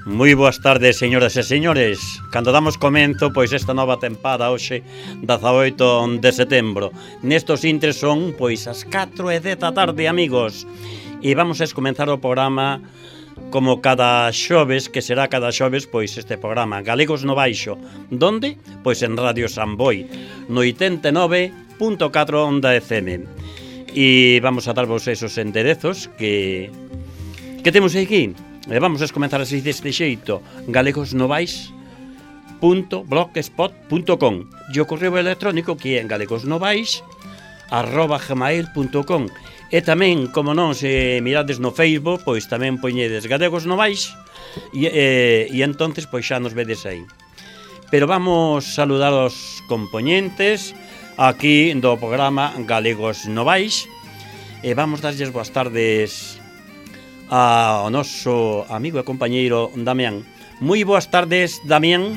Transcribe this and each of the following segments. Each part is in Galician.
Moi boas tardes, señoras e señores. Cando damos comenzo, pois esta nova tempada hoxe, 18 de setembro. Nestos intres son, pois, as 4:10 da tarde, amigos. E vamos a comenzar o programa como cada xoves, que será cada xoves, pois este programa Galegos no Baixo. Donde? Pois en Radio Samboy, no 89.4 onda FM. E vamos a darvos esos enderezos que temos aquí. Vamos a comenzar así deste xeito: galegosnovais.blogspot.com e o correo electrónico que é galegosnovais@gmail.com. E tamén, como non, se mirades no Facebook, pois tamén poñedes Galegos Novais e entonces pois xa nos vedes aí. Pero vamos saludar aos compoñentes aquí do programa Galegos Novais e vamos darlles boas tardes ao noso amigo e compañeiro Damián. Moi boas tardes, Damián.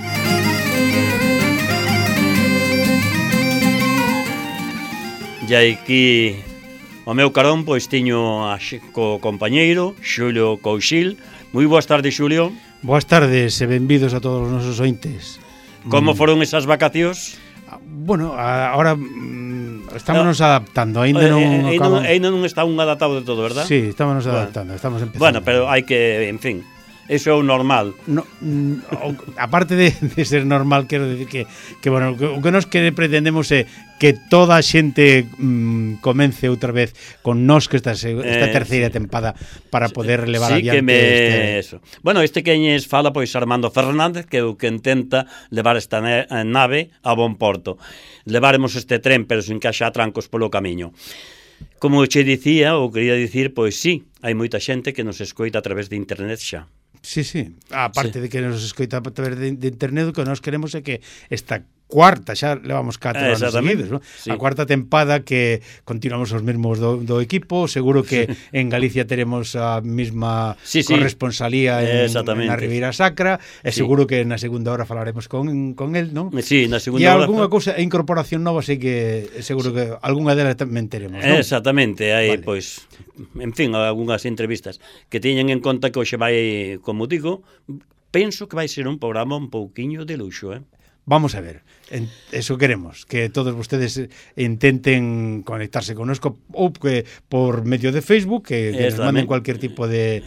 E aquí o meu carón pois tiño co compañeiro Xulio Couchil. Moi boas tardes, Xulio. Boas tardes e benvidos a todos os nosos ointes. Como foron esas vacacións? Bueno, ahora estámonos adaptando, ainda non está un adaptado de todo, verdad? Sí, estámonos adaptando, estamos empezando. Bueno, pero hai que, en fin, eso é o normal. No, aparte de ser normal, quero decir que bueno, o que nos pretendemos é que toda a xente comence outra vez con nós que esta terceira tempada para poder levar adiante eso. Bueno, este queñes fala pois Armando Fernández, que é o que intenta levar esta nave a bon porto. Levaremos este tren, pero sin que haxa trancos polo camiño. Como che dicía, ou quería dicir, pois sí, hai moita xente que nos escoita a través de internet xa. Sí, sí, aparte de que nos escoita a través de internet, o que nós queremos é que esta cuarta, xa levamos 4 anos seguidos, ¿no? Sí. A cuarta tempada que continuamos os mesmos do equipo, seguro que en Galicia teremos a mesma corresponsalía na Ribeira Sacra, e seguro que na segunda hora falaremos con el, non? Sí, na segunda hora. E algunha cousa, incorporación nova, sei que seguro que algunha delas tamén teremos, non? Exactamente, hai, vale. Pois, en fin, algunhas entrevistas que teñen en conta que hoxe vai, como digo, penso que vai ser un programa un pouquiño de luxo, Vamos a ver, eso queremos, que todos vostedes intenten conectarse connosco ou que por medio de Facebook, que nos manden cualquier tipo de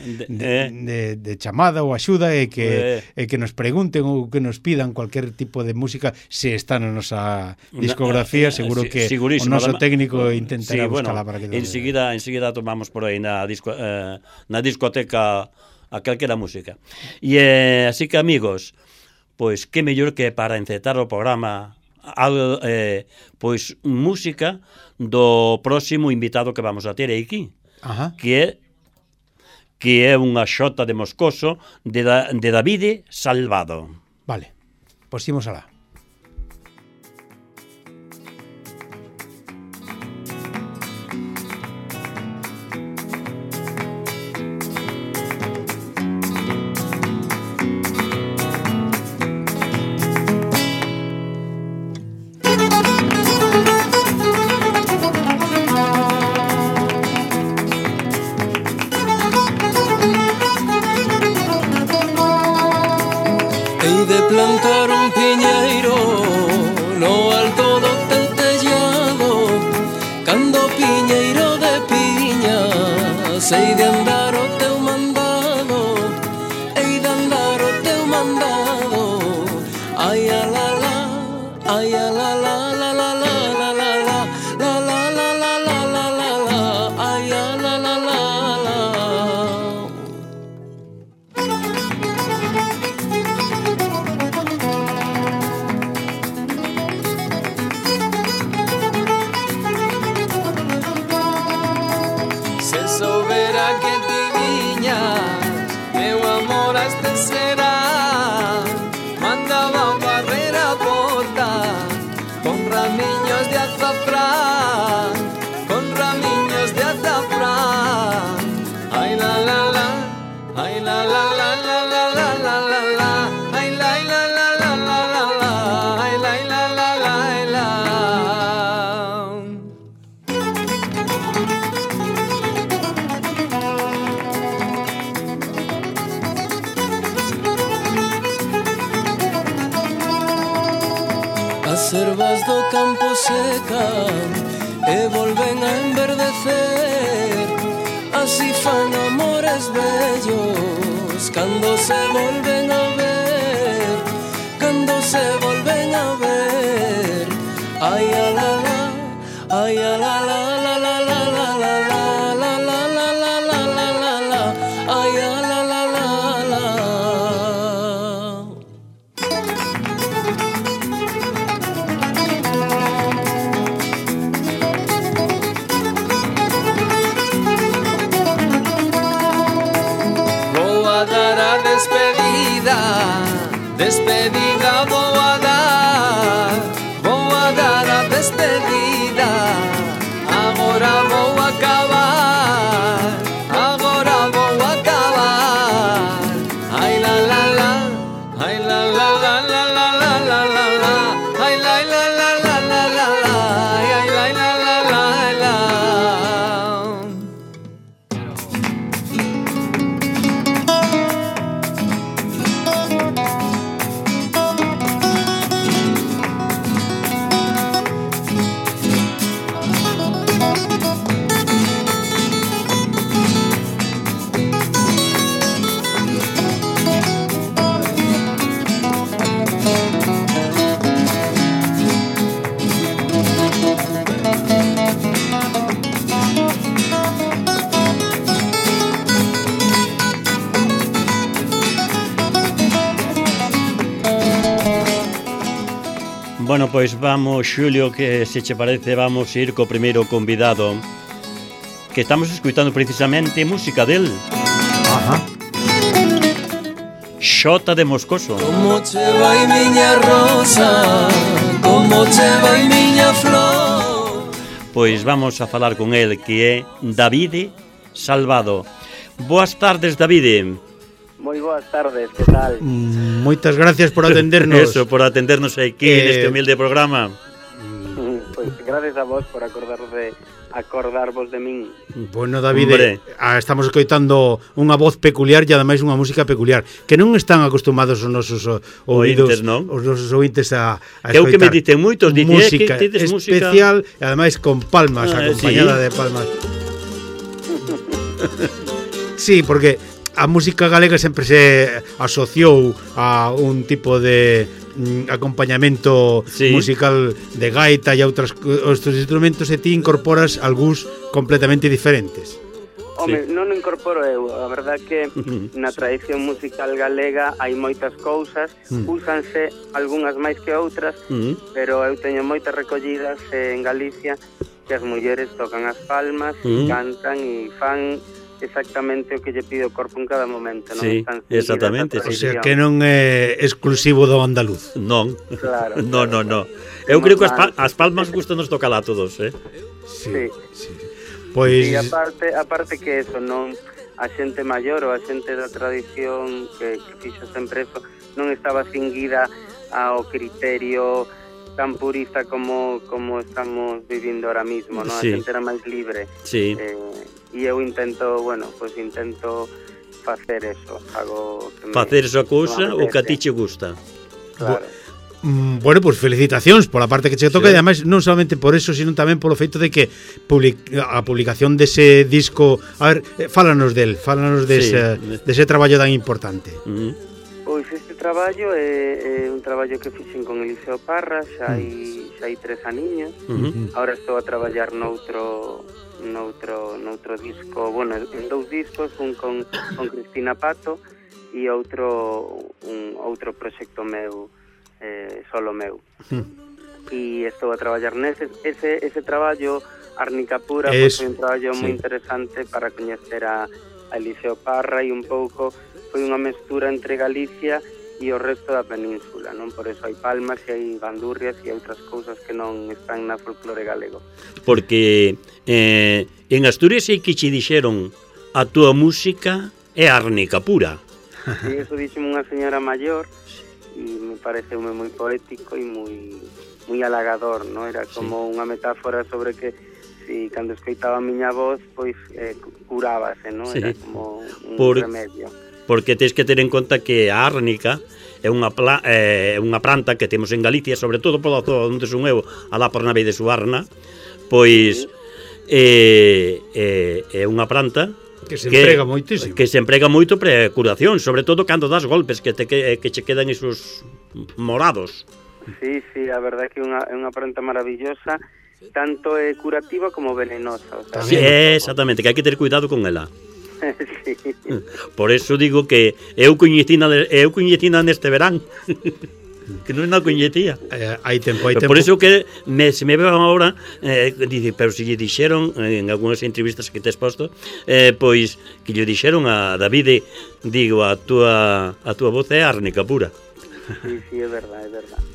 chamada ou axuda e que nos pregunten ou que nos pidan cualquier tipo de música se está na nosa discografía, seguro que o noso técnico intentará buscala para que... Enseguida tomamos por aí na discoteca a calquera música. E así que, amigos, pois que mellor que para encetar o programa algo, pois música do próximo invitado que vamos a ter aquí. Ajá. Que é unha xota de Moscoso de Davide Salvado. Vale, pois imos alá. Plantar un piñeiro no alto do teu tellado, cando piñeiro de piña, sei de andar o teu mandado, hei de andar o teu mandado. Ai a la la, ai a la la la la la la la la la la la la la la la la, ai a la la la la. Soubera que ti viñas, meu amor este será, mandaba barrer a porta con ramiños de azafrán, con ramiños de azafrán. Ai la la la, ai la la la la la la la la la, ai la la la la la la la, ai la la la la la. ervas do campo secan e volven a enverdecer. Así fan amores bellos cando se volven a ver, cando se volven a ver. Ay, a la la, ay, a la la la la la la la la la la la la la la la, ay, a la la la la. Vou a dar a despedida, despedida vou a dar a despedida. Agora vou acabar, agora vou acabar. Ai la la la, ai la la la la la la la la la, ai la la la la la la la, ai la la la la la. Bueno, pois vamos, Xulio, que se che parece vamos ir co primeiro convidado, que estamos escuitando precisamente música del Ajá. Xota de Moscoso. Como che vai miña rosa, como che vai miña flor. Pois vamos a falar con el, que é Davide Salvado. Boas tardes, Davide. Moi boas tardes, que tal? Moitas gracias por atendernos. Eso, por atendernos aquí neste humilde programa. Pois gracias a vos por acordarvos de min. Bueno, Davide, estamos escoitando unha voz peculiar e ademais unha música peculiar que non están acostumados os nosos ouvidos, non? Os nosos ouvintes a Que é o que me escoitar dicen moitos, dicen música que tides música especial e ademais con palmas, acompañada sí. de palmas. Sí, porque a música galega sempre se asociou a un tipo de acompañamento sí. musical de gaita e outros instrumentos, e ti incorporas algúns completamente diferentes. Home, non o incorporo eu. A verdad que na tradición musical galega hai moitas cousas, úsanse algunhas máis que outras, pero eu teño moitas recollidas en Galicia que as mulleres tocan as palmas, cantan e fan exactamente o que lle pide o corpo en cada momento, non? Sí, exactamente. O sea, que non é exclusivo do andaluz. Non. Claro. No. Eu creo que as palmas gustanos tocala a todos, Sí. Pois E aparte que eso, non, a xente maior ou a xente da tradición que fixo sempre eso, non estaba cinguida ao criterio tan purista como estamos vivindo ahora mismo, non? Sí. A xente era máis libre. Sí. E eu intento facer eso, facer esa cousa o que a ti che gusta. Claro. Bueno, pues felicitacións pola parte que che toca, sí. E ademais non solamente por eso, sino tamén polo feito de que a publicación dese disco, a ver, fálanos dese traballo tan importante. Pois este traballo é un traballo que fixen con Eliseo Parra, xa hai 3 aniños. Ahora estou a traballar noutro disco, bueno, en 2 discos, un con Cristina Pato e outro proxecto meu, solo meu. E estou a traballar ese traballo, Árnica Pura, foi un traballo moi interesante para coñecer a Eliseo Parra, e un pouco foi unha mestura entre Galicia e o resto da península, non? Por eso hai palmas e hai bandurrias e outras cousas que non están na folclore galego. Porque en Asturias hai que che dixeron a túa música é árnica pura. E iso dixeme unha señora maior e me pareceume moi poético e moi halagador, non? Era como unha metáfora sobre que cando escoitaba a miña voz, pois curábase, non? Era como un remedio. Porque tens que ter en conta que a árnica é unha planta que temos en Galicia, sobre todo pola zona onde son eu, alá por Nave de Suarna, pois é unha planta que se emprega moitísimo. Que se emprega moito para curación, sobre todo cando das golpes que che quedan esos morados. Sí, a verdade que é unha planta maravillosa, tanto é curativa como venenosa. O sea, sí, exactamente, que hai que ter cuidado con ela. Sí. Por eso digo que eu coñecina neste verán. Que non a coñecía. Hai tempo. Por eso que se me veo agora, dice, pero se lle dixeron en algunhas entrevistas que tes posto, pois que lle dixeron a David, digo, a túa voz é árnica pura. Sí, é verdade.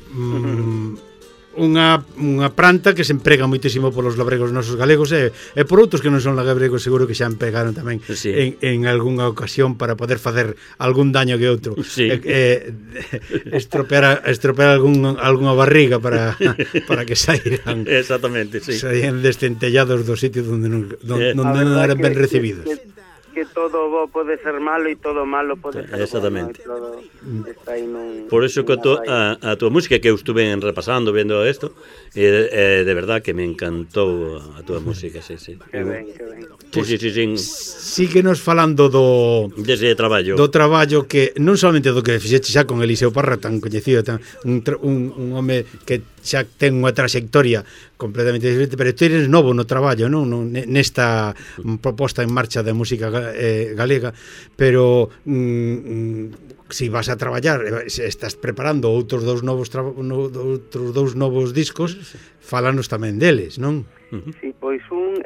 Unha planta que se emprega moitísimo polos labregos nosos galegos e por outros que non son labregos seguro que xa empregaron tamén en algunha ocasión para poder facer algún daño que outro, estropear algunha barriga para que saíran exactamente, sí, saían descentellados do sitio onde non eran ben recibidos. Que todo bo pode ser malo e todo malo pode ser exactamente bueno, está aí por eso que a tua música que eu estuve repasando vendo isto, de verdad que me encantou a tua música, sí. Que ben. Síguenos falando dese traballo. Do traballo que non solamente do que fixeche xa con Eliseo Parra, tan coñecido, un home que xa ten unha trayectoria completamente diferente, pero tú eres novo no traballo, non? Nesta proposta en marcha de música galega, pero si vas a traballar, estás preparando outros dous novos discos, fálanos tamén deles, non? Sí, pois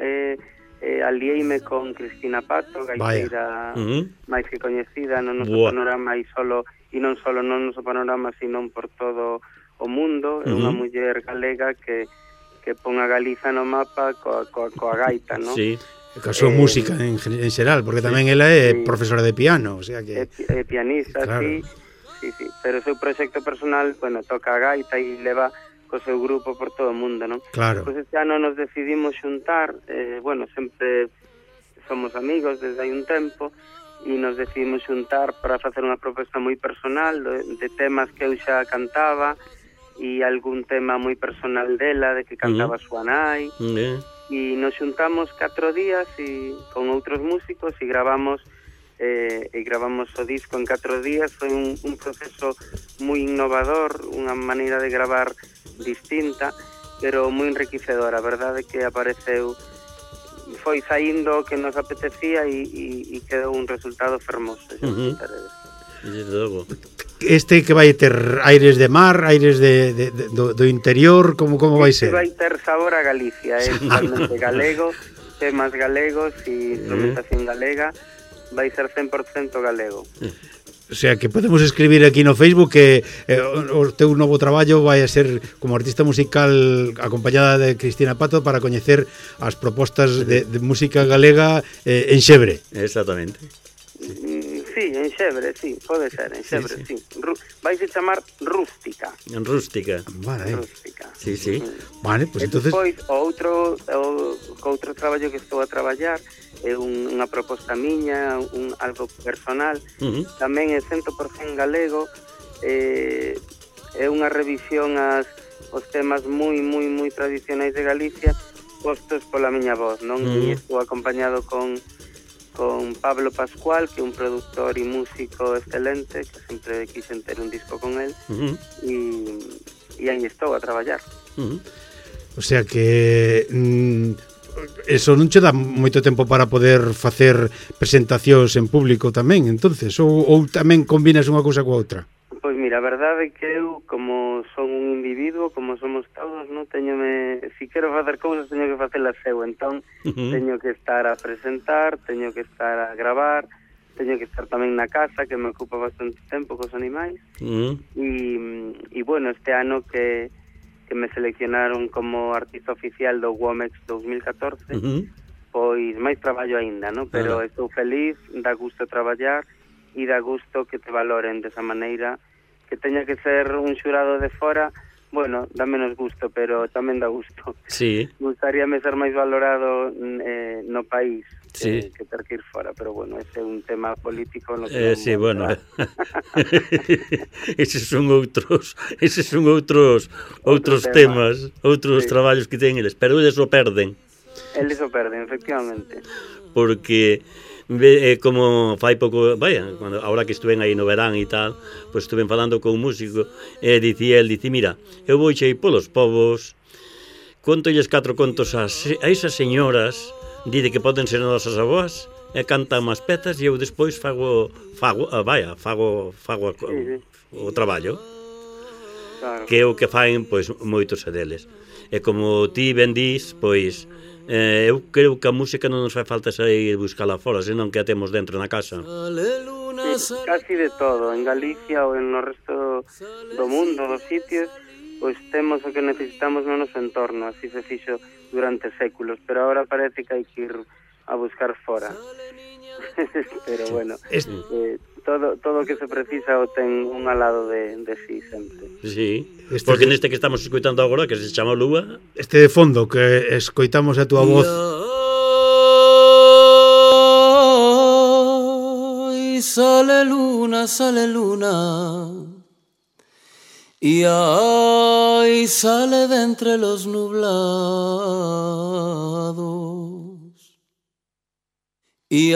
alieime con Cristina Pato, gaiteira máis que coñecida no noso panorama e non solo no noso panorama, sino por todo o mundo. É unha muller galega que pon a Galiza no mapa coa gaita, non? Sí. A súa música en xeral, porque tamén ela é profesora de piano, o sea que é pianista, claro. Sí, pero o seu proxecto personal, toca a gaita e leva co seu grupo por todo o mundo, non? Claro. Pois este ano nos decidimos xuntar, sempre somos amigos desde hai un tempo, e nos decidimos xuntar para facer unha proposta moi personal de temas que eu xa cantaba e algún tema moi personal dela, de que cantaba súa nai, e nos xuntamos 4 días con outros músicos e gravamos o disco en 4 días. Foi un proceso moi innovador, unha maneira de gravar distinta, pero moi enriquecedora. A verdade que foi saindo o que nos apetecía e quedou un resultado fermoso. Este que vai ter aires de mar, aires do interior, como vai ser? Vai ter sabor a Galicia, é totalmente galego, temas galegos e instrumentación galega, vai ser 100% galego. O sea, que podemos escribir aquí no Facebook que o teu novo traballo vai a ser como artista musical acompañada de Cristina Pato para coñecer as propostas de música galega en Xebre. Exactamente. Sí, en Xebre, sí, pode ser, en Xebre, sí. Vai se chamar Rústica. Rústica. Vale. Rústica. Sí. Vale, pues entonces... Depois, outro traballo que estou a traballar é unha proposta miña, algo personal, tamén é 100% galego, é unha revisión aos temas moi tradicionais de Galicia, postos pola miña voz, non? E estou acompañado con Pablo Pascual, que é un productor e músico excelente, que sempre quixen ter un disco con él, e aí estou a traballar. O sea que eso non che dá moito tempo para poder facer presentacións en público tamén, entonces, ou tamén combinas unha cousa coa outra? Pois mira, a verdade é que eu, como son un individuo, como somos todos, non si quero facer cousas, teño que facelas eu, entón teño que estar a presentar, teño que estar a gravar, teño que estar tamén na casa, que me ocupa bastante tempo cos animais, e bueno, este ano que me seleccionaron como artista oficial do WOMEX 2014, pois máis traballo aínda, non? Pero estou feliz, dá gusto traballar e dá gusto que te valoren desa maneira, que teña que ser un xurado de fora, bueno, dá menos gusto, pero tamén dá gusto. Sí. Gustaríame ser máis valorado no país. sí. que ter que ir fora, pero bueno, ese é un tema político no que sí, bueno. Eses son outros temas, outros traballos que teñen eles, pero eles o perden. Eles o perden, efectivamente. Porque como fai pouco, ahora que estuven aí no verán e tal, pois estuven falando con un músico e dicía, mira, eu vou ir polos povos, contolles 4 contos a esas señoras, dice que poden ser nosas avós, e cantan unhas pezas e eu despois fago o traballo. Claro. Que é o que faen pois moitos deles. E como ti ben dís, pois eu creo que a música non nos fai falta sair buscala fora, senón que a temos dentro na casa. Sí, casi de todo, en Galicia ou en no resto do mundo, dos sitios, pois temos o que necesitamos no noso entorno, así se fixo durante séculos, pero ahora parece que hai que ir a buscar fora. Pero bueno, todo o que se precisa o ten un al lado de sí sempre. Sí, porque neste que estamos escoitando agora, que se chama Lúa, este de fondo que escoitamos a túa voz. Sale luna, y ay, sale de entre los nublados, y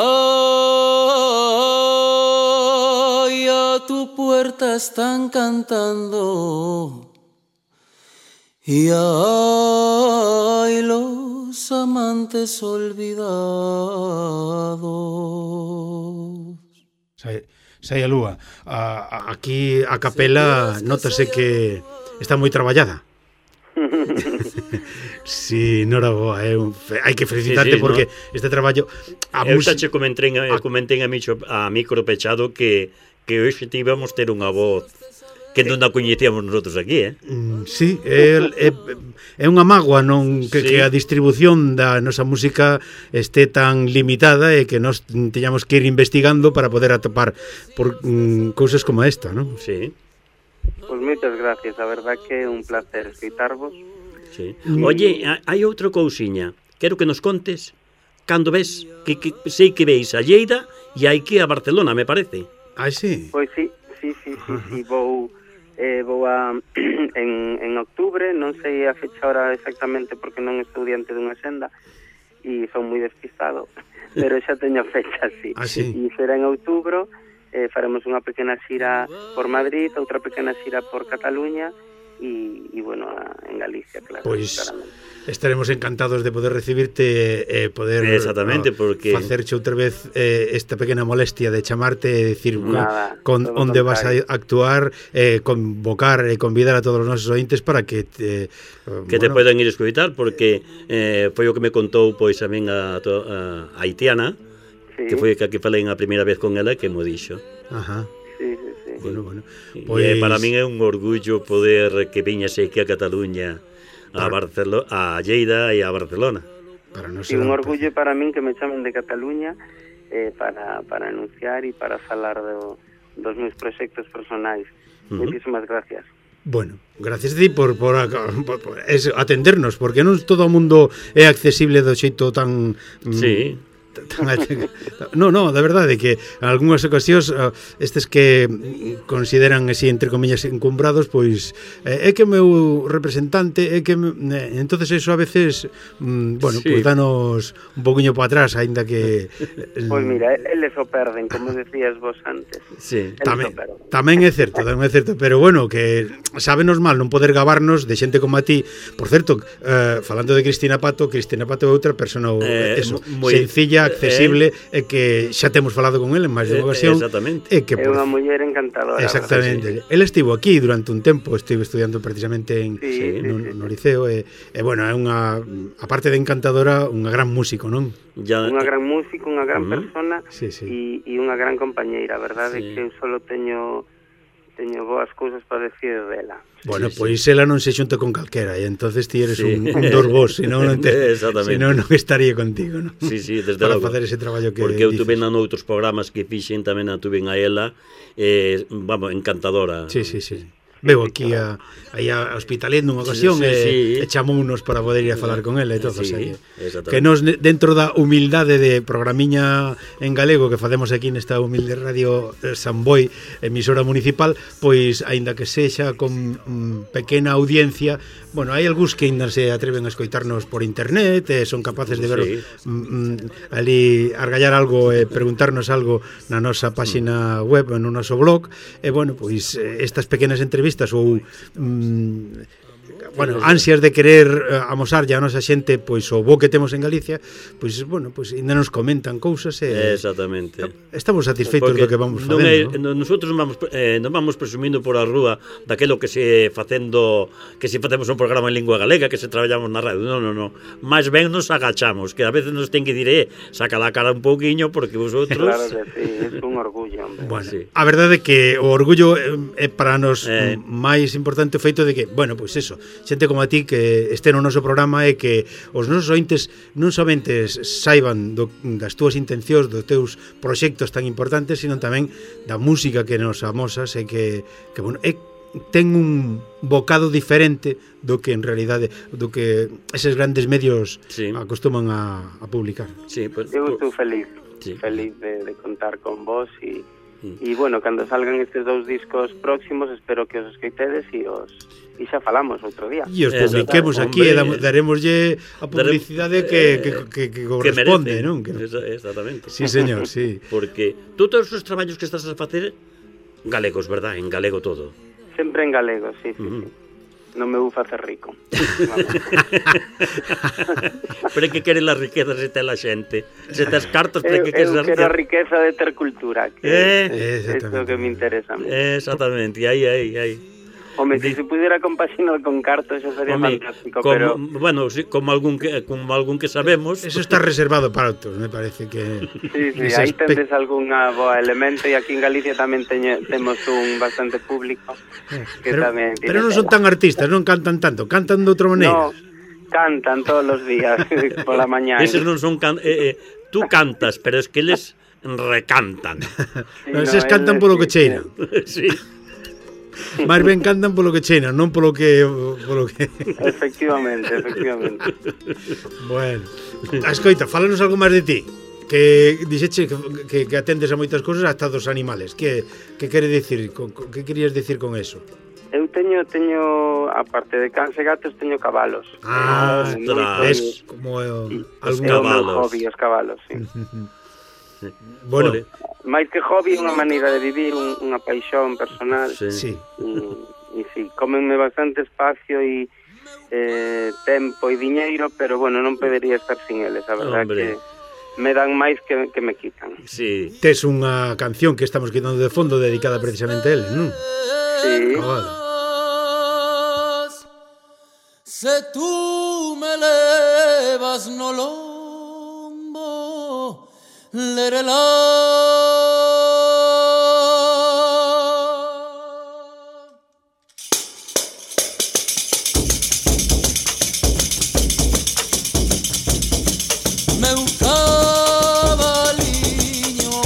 ay, a tu puerta están cantando, y ay, los amantes olvidados. Sai a lúa. Aquí a capela notase que está moi traballada. Sí, noraboa, hai que felicitarte porque este traballo eu xa che comentei a micro pechado que hoxe tivemos ter unha voz que non a coñecíamos nosotros aquí, Sí, é unha mágoa non que a distribución da nosa música este tan limitada e que nos teñamos que ir investigando para poder atopar por cousas como esta, non? Sí. Pois moitas gracias, a verdad que é un placer escoitarvos. Sí. Oye, hai outra cousiña, quero que nos contes cando ves que sei que veis a Lleida e hai que a Barcelona, me parece. Sí? Pois sí, vou en octubre, non sei a fecha ahora exactamente porque non estou diante dunha senda e son moi despistado, pero xa teño fecha, sí. E será en outubro, faremos unha pequena xira por Madrid, outra pequena xira por Cataluña e bueno, en Galicia, claro. Pois estaremos encantados de poder recibirte e poder porque facerche outra vez esta pequena molestia de chamarte e decir onde vas a actuar, convocar e convidar a todos os nosos ointes para que te poden ir escoitar, porque foi o que me contou pois a min a haitiana, que foi que aquí falei a primeira vez con ela, que mo dixo. Ajá. Sí. Bueno. Pois para min é un orgullo poder que viñas aquí a Cataluña, a Lleida e a Barcelona. E un orgullo para min que me chamen de Cataluña para anunciar e para falar dos meus proxectos personais. Moitísimas gracias. Bueno, gracias a ti por atendernos, porque non todo o mundo é accesible do xeito tan... Sí. No, de verdade que en algunhas ocasións estes que consideran así entre comillas encumbrados, pois é que o meu representante é que entonces eso a veces pois danos un poquinho para atrás, aínda que pois mira, eles o perden, como decías vos antes. Sí, tamén é certo, pero bueno, que sábenos mal non poder gabarnos de xente como a ti. Por certo, falando de Cristina Pato é outra persona sencilla, accesible, e que xa temos falado con ele en máis de unha ocasión. Exactamente. É unha muller encantadora. Exactamente. Ele estivo aquí durante un tempo, estive estudiando precisamente no liceo, e bueno, é unha, aparte de encantadora, unha gran músico, non? Unha gran músico, unha gran persona e unha gran compañeira, a verdade é que eu solo teño boas cousas para decir dela. Bueno, pois ela non se xunta con calquera e entonces ti eres un dos vos, senón non estaría contigo, non? Sí, desde para logo. Facer ese traballo que porque eu tuve noutros programas que fixen tamén a tuve a ela, vamos, encantadora. Sí. veo aquí aí a Hospitalet nunha ocasión e chamounos para poder ir a falar con ele e todo, que nos dentro da humildade de programiña en galego que facemos aquí nesta humilde radio San Boi, emisora municipal, pois aínda que sexa con pequena audiencia, bueno, hai algúns que ainda se atreven a escoitarnos por internet e son capaces de ver ali argallar algo e preguntarnos algo na nosa páxina web, no noso blog, e bueno, pois estas pequenas entrevistas ou bueno, ansias de querer amosar a nosa xente pois o bo que temos en Galicia, pois bueno, pois ainda nos comentan cousas e exactamente. Estamos satisfeitos do que vamos facendo. Nosotros non vamos presumindo por a rúa daquelo que se facendo, que se facemos un programa en lingua galega, que se traballamos na radio. Non. Máis ben nos agachamos, que a veces nos ten que dir, saca la cara un pouquiño porque vosotros. Claro que sí, é un orgullo, hombre. Bueno, a verdade é que o orgullo é para nos máis importante o feito de que, bueno, pois eso, xente como a ti que este no noso programa e que os nosos ointes non somente saiban das túas intencións, dos teus proxectos tan importantes, sino tamén da música que nos amosas e que bueno, ten un bocado diferente do que en realidade do que eses grandes medios acostuman a publicar. Eu estou feliz de contar con vos e bueno, cando salgan estes 2 discos próximos espero que os escoitedes e xa falamos outro día. E os publiquemos aquí e daremoslle a publicidade que corresponde, non? Exactamente. Sí, señor, sí. Porque tú todos os traballos que estás a facer galegos, verdad? En galego todo. Sempre en galego, sí. Non me vou facer rico. Pero que quere la riqueza se ten la xente? Se tes cartos, pero que queres la riqueza? Eu quero a riqueza de ter cultura, que é isto que me interesa a mí. Exactamente, aí. Home, se pudiera compaxinar con cartos, eso sería fantástico, pero... Bueno, sí, como algún que sabemos... Eso está reservado para outros, me parece que... Sí, aí tendes algún boa elemento e aquí en Galicia tamén temos un bastante público que tamén... Pero non son tan artistas, non cantan tanto, cantan de outra maneira. No, cantan todos os días, pola mañá. Eses non son... tú cantas, pero es que eles recantan. Eses cantan polo que cheiran. Sí. Máis ben cantan polo que cheinan, non polo que... Efectivamente. Bueno, escoita, fálanos algo máis de ti. Que dixeche que atendes a moitas cousas, hasta dos animales. Que quere dicir? Que querías dicir con eso? Eu teño aparte de cans e gatos, teño cabalos. Es como algún cabalos. Os cabalos, sí. Bueno, máis que hobby, unha maneira de vivir, unha paixón personal. Sí. E sí, comenme bastante espacio e tempo e diñeiro, pero bueno, non podería estar sin eles, a verdade que me dan máis que me quitan. Sí. Tes unha canción que estamos quitando de fondo dedicada precisamente a eles, non? Sí. Se tú me levas no lombo, lerela. Meu cabaliño,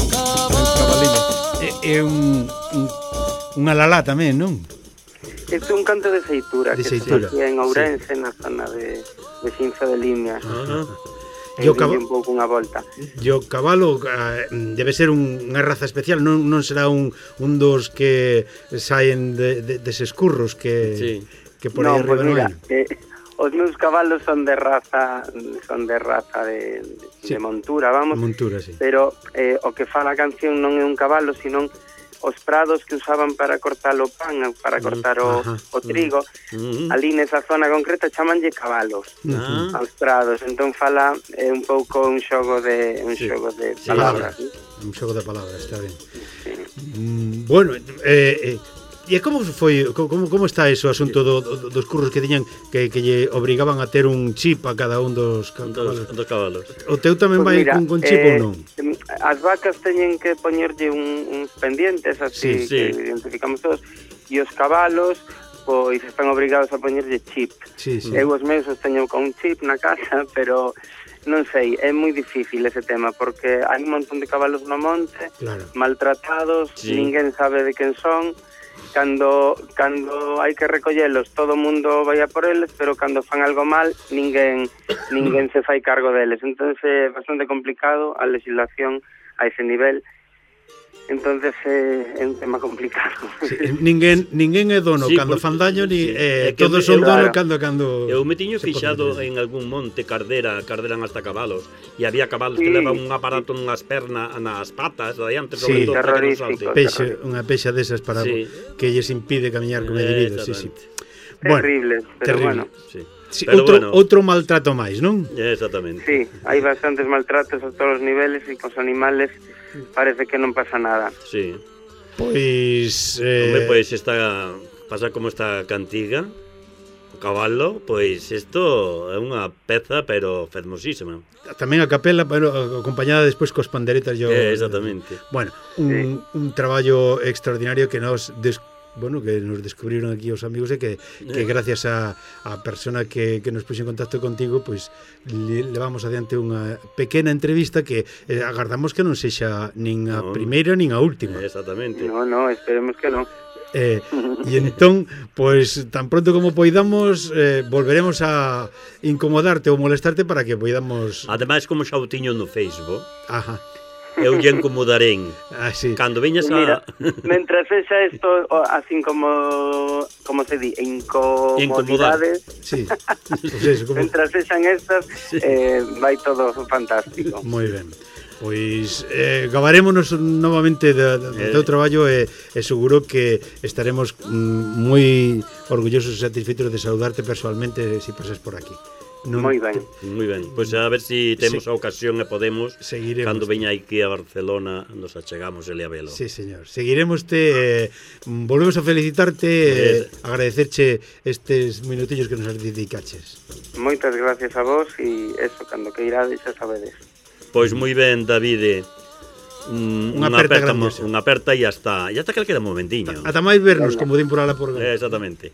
é unha lalá tamén, non? Este é un canto de feitura que se facía en Ourense, na zona de Xinzo de Limia. E un pouco unha volta. E o cabalo debe ser unha raza especial, non será un dos que saen deses curros que por aí arriba non hai. Os meus cabalos son de raza de montura, vamos. Montura, sí. Pero o que fa a canción non é un cabalo, sino os prados que usaban para cortar o pan, para cortar o trigo, ali nesa zona concreta chamanlle cabalos aos prados, entón fala un pouco un xogo de palabras. Un xogo de palabras, está ben. Bueno, e como foi, como está ese asunto dos curros que tiñan que lle obrigaban a ter un chip a cada un dos cabalos? O teu tamén vai con chip ou non? As vacas teñen que poñerlle uns pendientes así que identificamos todos, e os cabalos pois están obrigados a poñerlle chip. Eu os meus os teño con un chip na casa, pero non sei, é moi difícil ese tema porque hai un montón de cabalos no monte, maltratados, ninguén sabe de quen son. cando hai que recollelos, todo o mundo vai a por eles, pero cando fan algo mal, ninguén se fai cargo deles. Entonces é bastante complicado a legislación a ese nivel. Entonces é un tema complicado. Sí, ninguén é dono cando fan daño, ni todos son dono cando eu me tiño fixado en algún monte carderan hasta cabalos, e había cabalos que levan un aparato nas pernas, nas patas, adiante, sobre todo para que non salte. Unha pexa desas para que lles impide camiñar como é debido, sí. Terrible, pero bueno. Sí, outro maltrato máis, non? Exactamente. Sí, hai bastantes maltratos a todos os niveles e cos animales parece que non pasa nada. Sí. Pois pois esta pasa como esta cantiga, o cabalo, pois isto é unha peza pero fermosísima. Tamén a capela, pero acompañada despois cos panderetas. Exactamente. Bueno, un traballo extraordinario que nos descubriron aquí os amigos, e que gracias a persona que nos puxo en contacto contigo, pois levamos adiante unha pequena entrevista que agardamos que non sexa nin a primeira nin a última. Exactamente. No, esperemos que non. E entón, pois tan pronto como poidamos, volveremos a incomodarte ou molestarte para que poidamos. Ademais, como xa o tiño no Facebook, eu lle incomodarei. Sí. Cando veñas a... Mentras sexa isto así como se di, incomodidades. Sí. Pues eso, mentras sexan estas, vai todo fantástico. Moi ben. Pois gabarémonos novamente do teu traballo, e seguro que estaremos moi orgullosos e satisfeitos de saudarte personalmente se pasas por aquí. Moi ben. Pois a ver se temos a ocasión e podemos, cando veña aquí a Barcelona, nos achegamos e le a velo. Sí, señor. Seguiremos volvemos a felicitarte, agradecerche estes minutillos que nos dedicaches. Moitas gracias a vos, e eso, cando que irades xa sabedes. Pois moi ben, Davide. Unha aperta e ya está calquera momentiño. Ata máis vernos, como din por ala por... Exactamente.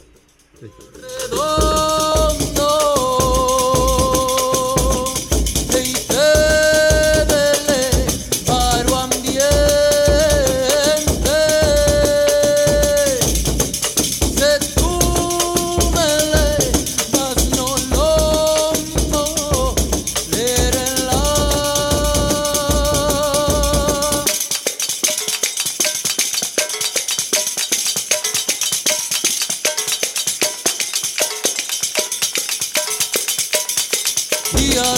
Día